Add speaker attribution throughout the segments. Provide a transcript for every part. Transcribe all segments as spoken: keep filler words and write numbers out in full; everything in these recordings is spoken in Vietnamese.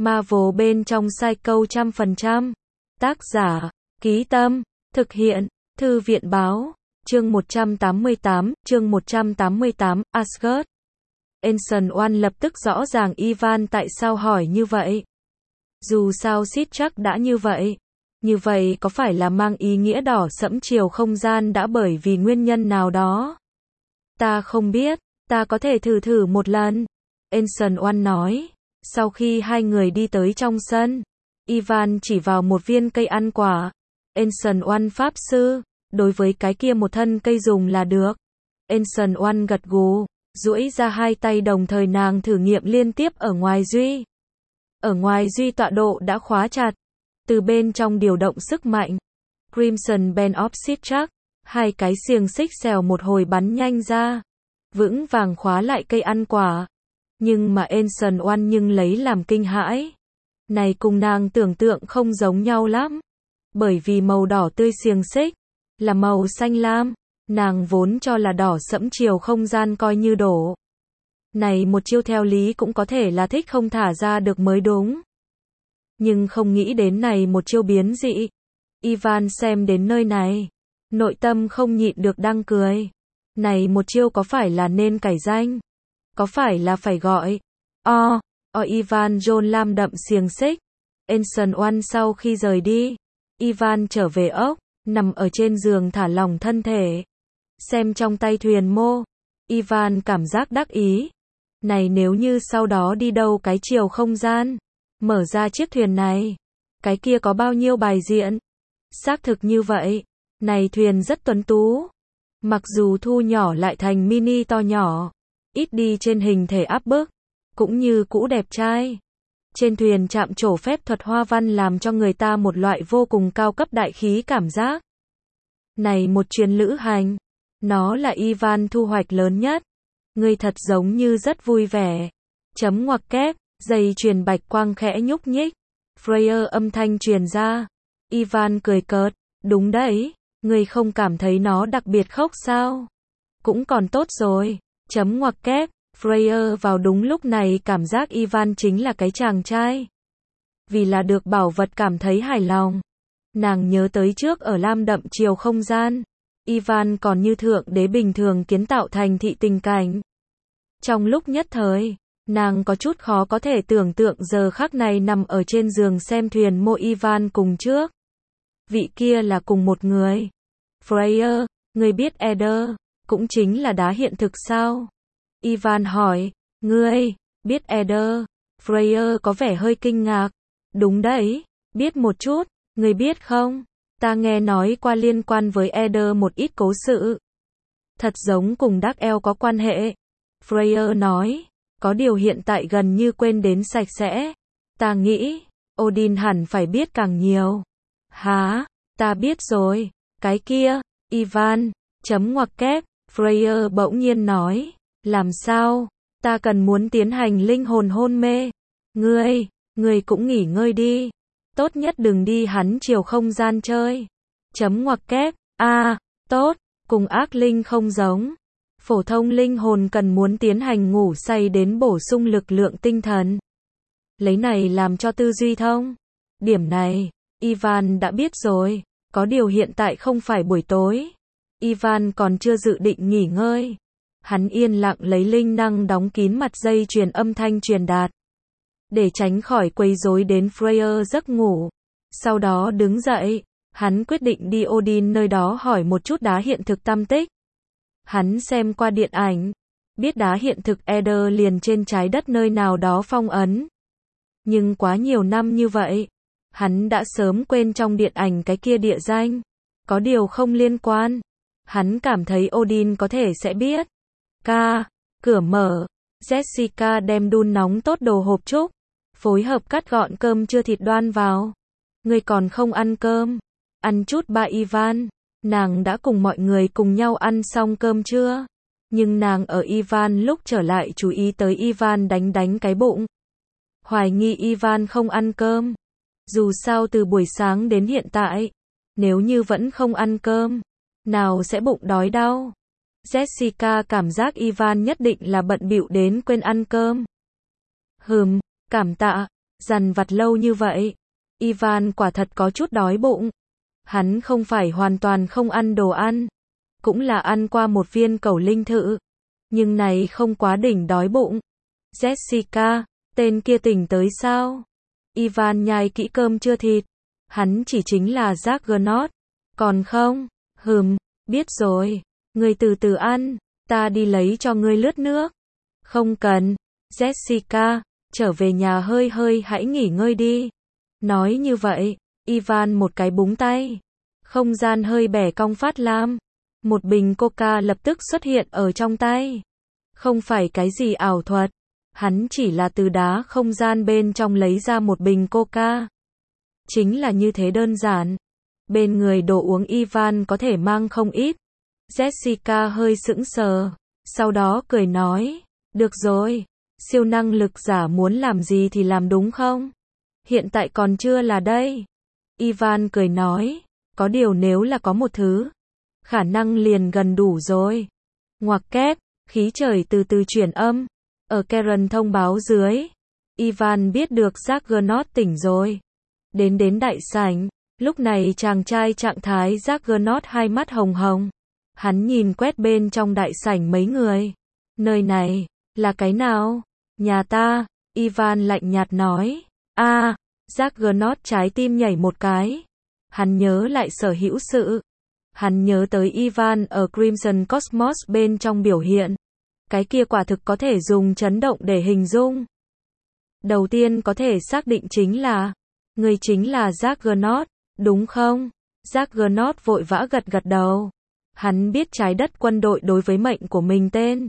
Speaker 1: Marvel bên trong Psycho trăm phần trăm. Tác giả, Ký Tâm, thực hiện, Thư viện Báo, chương một trăm tám mươi tám, chương một trăm tám mươi tám, Asgard. Ancient One lập tức rõ ràng Ivan tại sao hỏi như vậy. Dù sao Sid chắc đã như vậy. Như vậy có phải là mang ý nghĩa đỏ sẫm chiều không gian đã bởi vì nguyên nhân nào đó? Ta không biết, ta có thể thử thử một lần. Ancient One nói. Sau khi hai người đi tới trong sân, Ivan chỉ vào một viên cây ăn quả. Ancient One pháp sư, đối với cái kia một thân cây dùng là được. Ancient One gật gù, duỗi ra hai tay đồng thời nàng thử nghiệm liên tiếp ở ngoài duy. Ở ngoài duy tọa độ đã khóa chặt. Từ bên trong điều động sức mạnh. Crimson Band of Sitrach, hai cái xiềng xích xèo một hồi bắn nhanh ra. Vững vàng khóa lại cây ăn quả. Nhưng mà Ancient One nhưng lấy làm kinh hãi. Này cùng nàng tưởng tượng không giống nhau lắm. Bởi vì màu đỏ tươi xiềng xích là màu xanh lam, nàng vốn cho là đỏ sẫm chiều không gian coi như đổ. Này một chiêu theo lý cũng có thể là thích không thả ra được mới đúng. Nhưng không nghĩ đến này một chiêu biến dị. Ivan xem đến nơi này, nội tâm không nhịn được đang cười. Này một chiêu có phải là nên cải danh? Có phải là phải gọi O, O Ivan John lam đậm xiềng xích. Ancient One sau khi rời đi, Ivan trở về ốc, nằm ở trên giường thả lỏng thân thể. Xem trong tay thuyền mô, Ivan cảm giác đắc ý. Này nếu như sau đó đi đâu cái chiều không gian, mở ra chiếc thuyền này, cái kia có bao nhiêu bài diện? Xác thực như vậy, này thuyền rất tuấn tú. Mặc dù thu nhỏ lại thành mini to nhỏ, ít đi trên hình thể áp bức, cũng như cũ đẹp trai. Trên thuyền chạm trổ phép thuật hoa văn làm cho người ta một loại vô cùng cao cấp đại khí cảm giác. Này một chuyến lữ hành, nó là Ivan thu hoạch lớn nhất. Ngươi thật giống như rất vui vẻ. Chấm ngoặc kép, dây chuyền bạch quang khẽ nhúc nhích. Freya âm thanh truyền ra. Ivan cười cợt, đúng đấy, ngươi không cảm thấy nó đặc biệt khốc sao? Cũng còn tốt rồi. Chấm ngoặc kép, Freya vào đúng lúc này cảm giác Ivan chính là cái chàng trai. Vì là được bảo vật cảm thấy hài lòng. Nàng nhớ tới trước ở lam đậm chiều không gian. Ivan còn như thượng đế bình thường kiến tạo thành thị tình cảnh. Trong lúc nhất thời, nàng có chút khó có thể tưởng tượng giờ khắc này nằm ở trên giường xem thuyền mô Ivan cùng trước. Vị kia là cùng một người. Freya, ngươi biết Eder, cũng chính là đá hiện thực sao? Ivan hỏi, ngươi, biết Eder? Freya có vẻ hơi kinh ngạc. Đúng đấy, biết một chút, ngươi biết không? Ta nghe nói qua liên quan với Eder một ít cố sự. Thật giống cùng Dark Elf có quan hệ. Freya nói, có điều hiện tại gần như quên đến sạch sẽ. Ta nghĩ, Odin hẳn phải biết càng nhiều. Hả, ta biết rồi, cái kia, Ivan, chấm ngoặc kép, Freya bỗng nhiên nói, làm sao, ta cần muốn tiến hành linh hồn hôn mê. Ngươi, ngươi cũng nghỉ ngơi đi. Tốt nhất đừng đi hắn chiều không gian chơi. Chấm ngoặc kép, a à, tốt, cùng ác linh không giống. Phổ thông linh hồn cần muốn tiến hành ngủ say đến bổ sung lực lượng tinh thần. Lấy này làm cho tư duy thông. Điểm này, Ivan đã biết rồi, có điều hiện tại không phải buổi tối. Ivan còn chưa dự định nghỉ ngơi. Hắn yên lặng lấy linh năng đóng kín mặt dây truyền âm thanh truyền đạt. Để tránh khỏi quấy rối đến Freya giấc ngủ. Sau đó đứng dậy, hắn quyết định đi Odin nơi đó hỏi một chút đá hiện thực tăm tích. Hắn xem qua điện ảnh, biết đá hiện thực Eder liền trên trái đất nơi nào đó phong ấn. Nhưng quá nhiều năm như vậy, hắn đã sớm quên trong điện ảnh cái kia địa danh. Có điều không liên quan. Hắn cảm thấy Odin có thể sẽ biết. Ca, cửa mở, Jessica đem đun nóng tốt đồ hộp chúc, phối hợp cắt gọn cơm trưa thịt đoan vào. Ngươi còn không ăn cơm? Ăn chút ba Ivan. Nàng đã cùng mọi người cùng nhau ăn xong cơm trưa. Nhưng nàng ở Ivan lúc trở lại chú ý tới Ivan đánh đánh cái bụng. Hoài nghi Ivan không ăn cơm. Dù sao từ buổi sáng đến hiện tại, nếu như vẫn không ăn cơm, nào sẽ bụng đói đau. Jessica cảm giác Ivan nhất định là bận bịu đến quên ăn cơm. Hừm, cảm tạ. Dằn vặt lâu như vậy, Ivan quả thật có chút đói bụng. Hắn không phải hoàn toàn không ăn đồ ăn, cũng là ăn qua một viên cẩu linh thự, nhưng này không quá đỉnh đói bụng. Jessica, tên kia tỉnh tới sao? Ivan nhai kỹ cơm chưa thịt. Hắn chỉ chính là Juggernaut. Còn không? Hừm, biết rồi. Ngươi từ từ ăn, ta đi lấy cho ngươi lướt nước. Không cần. Jessica, trở về nhà hơi hơi hãy nghỉ ngơi đi. Nói như vậy, Ivan một cái búng tay. Không gian hơi bẻ cong phát lam. Một bình coca lập tức xuất hiện ở trong tay. Không phải cái gì ảo thuật. Hắn chỉ là từ đá không gian bên trong lấy ra một bình coca. Chính là như thế đơn giản. Bên người đồ uống Ivan có thể mang không ít. Jessica hơi sững sờ. Sau đó cười nói. Được rồi. Siêu năng lực giả muốn làm gì thì làm đúng không? Hiện tại còn chưa là đây. Ivan cười nói. Có điều nếu là có một thứ. Khả năng liền gần đủ rồi. Ngoặc kép. Khí trời từ từ chuyển âm. Ở Karen thông báo dưới. Ivan biết được Juggernaut tỉnh rồi. Đến đến đại sảnh. Lúc này chàng trai trạng thái Juggernaut hai mắt hồng hồng. Hắn nhìn quét bên trong đại sảnh mấy người. Nơi này, là cái nào? Nhà ta, Ivan lạnh nhạt nói. A, à, Juggernaut trái tim nhảy một cái. Hắn nhớ lại sở hữu sự. Hắn nhớ tới Ivan ở Crimson Cosmos bên trong biểu hiện. Cái kia quả thực có thể dùng chấn động để hình dung. Đầu tiên có thể xác định chính là, người chính là Juggernaut, đúng không? Juggernaut vội vã gật gật đầu. Hắn biết trái đất quân đội đối với mệnh của mình tên.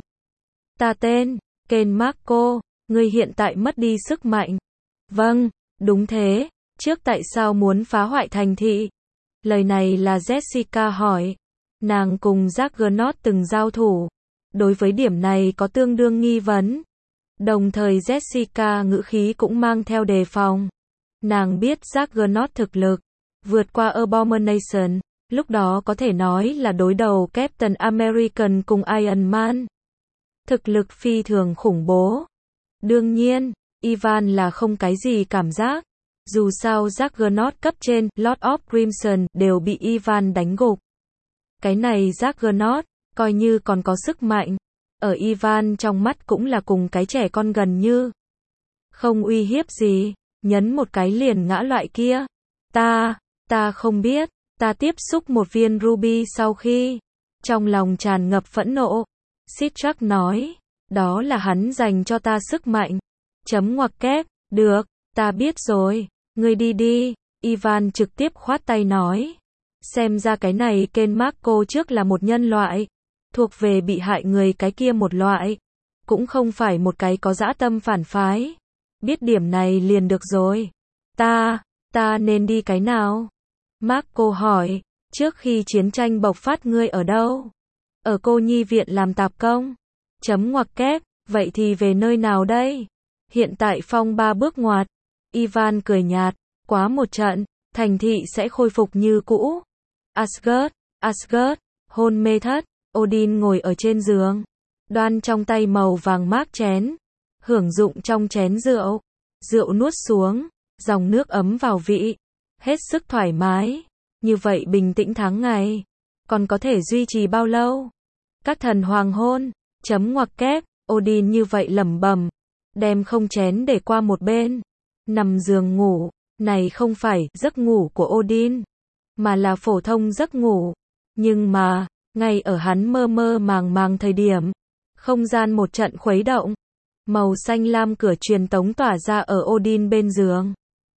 Speaker 1: Ta tên, Ken Marco, ngươi hiện tại mất đi sức mạnh. Vâng, đúng thế, trước tại sao muốn phá hoại thành thị? Lời này là Jessica hỏi. Nàng cùng Juggernaut từng giao thủ. Đối với điểm này có tương đương nghi vấn. Đồng thời Jessica ngữ khí cũng mang theo đề phòng. Nàng biết Juggernaut thực lực vượt qua Abomination, lúc đó có thể nói là đối đầu Captain American cùng Iron Man. Thực lực phi thường khủng bố. Đương nhiên, Ivan là không cái gì cảm giác. Dù sao Juggernaut cấp trên, Lord of Crimson, đều bị Ivan đánh gục. Cái này Juggernaut, coi như còn có sức mạnh. Ở Ivan trong mắt cũng là cùng cái trẻ con gần như. Không uy hiếp gì, nhấn một cái liền ngã loại kia. Ta, ta không biết, ta tiếp xúc một viên ruby sau khi. Trong lòng tràn ngập phẫn nộ. Sidrak nói, đó là hắn dành cho ta sức mạnh. Chấm ngoặc kép, được, ta biết rồi, ngươi đi đi. Ivan trực tiếp khoát tay nói. Xem ra cái này Ken Marco trước là một nhân loại. Thuộc về bị hại người cái kia một loại. Cũng không phải một cái có dã tâm phản phái. Biết điểm này liền được rồi. Ta, ta nên đi cái nào? Marco hỏi, trước khi chiến tranh bộc phát ngươi ở đâu? Ở cô nhi viện làm tạp công. Chấm ngoặc kép, vậy thì về nơi nào đây? Hiện tại phong ba bước ngoặt. Ivan cười nhạt, quá một trận, thành thị sẽ khôi phục như cũ. Asgard, Asgard, hôn mê thất, Odin ngồi ở trên giường. Đoan trong tay màu vàng mác chén. Hưởng dụng trong chén rượu. Rượu nuốt xuống, dòng nước ấm vào vị. Hết sức thoải mái. Như vậy bình tĩnh tháng ngày. Còn có thể duy trì bao lâu? Các thần hoàng hôn. Chấm ngoặc kép, Odin như vậy lẩm bẩm. Đem không chén để qua một bên. Nằm giường ngủ. Này không phải giấc ngủ của Odin. Mà là phổ thông giấc ngủ. Nhưng mà, ngay ở hắn mơ mơ màng màng thời điểm. Không gian một trận khuấy động. Màu xanh lam cửa truyền tống tỏa ra ở Odin bên giường.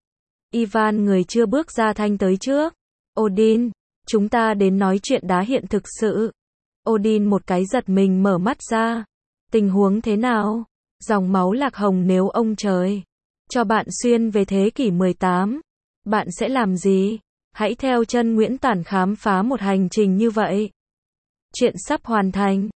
Speaker 1: Ivan người chưa bước ra thanh tới trước. Odin, chúng ta đến nói chuyện đá hiện thực sự. Odin một cái giật mình mở mắt ra. Tình huống thế nào? Dòng máu lạc hồng nếu ông trời cho bạn xuyên về thế kỷ mười tám. Bạn sẽ làm gì? Hãy theo chân Nguyễn Tản khám phá một hành trình như vậy. Chuyện sắp hoàn thành.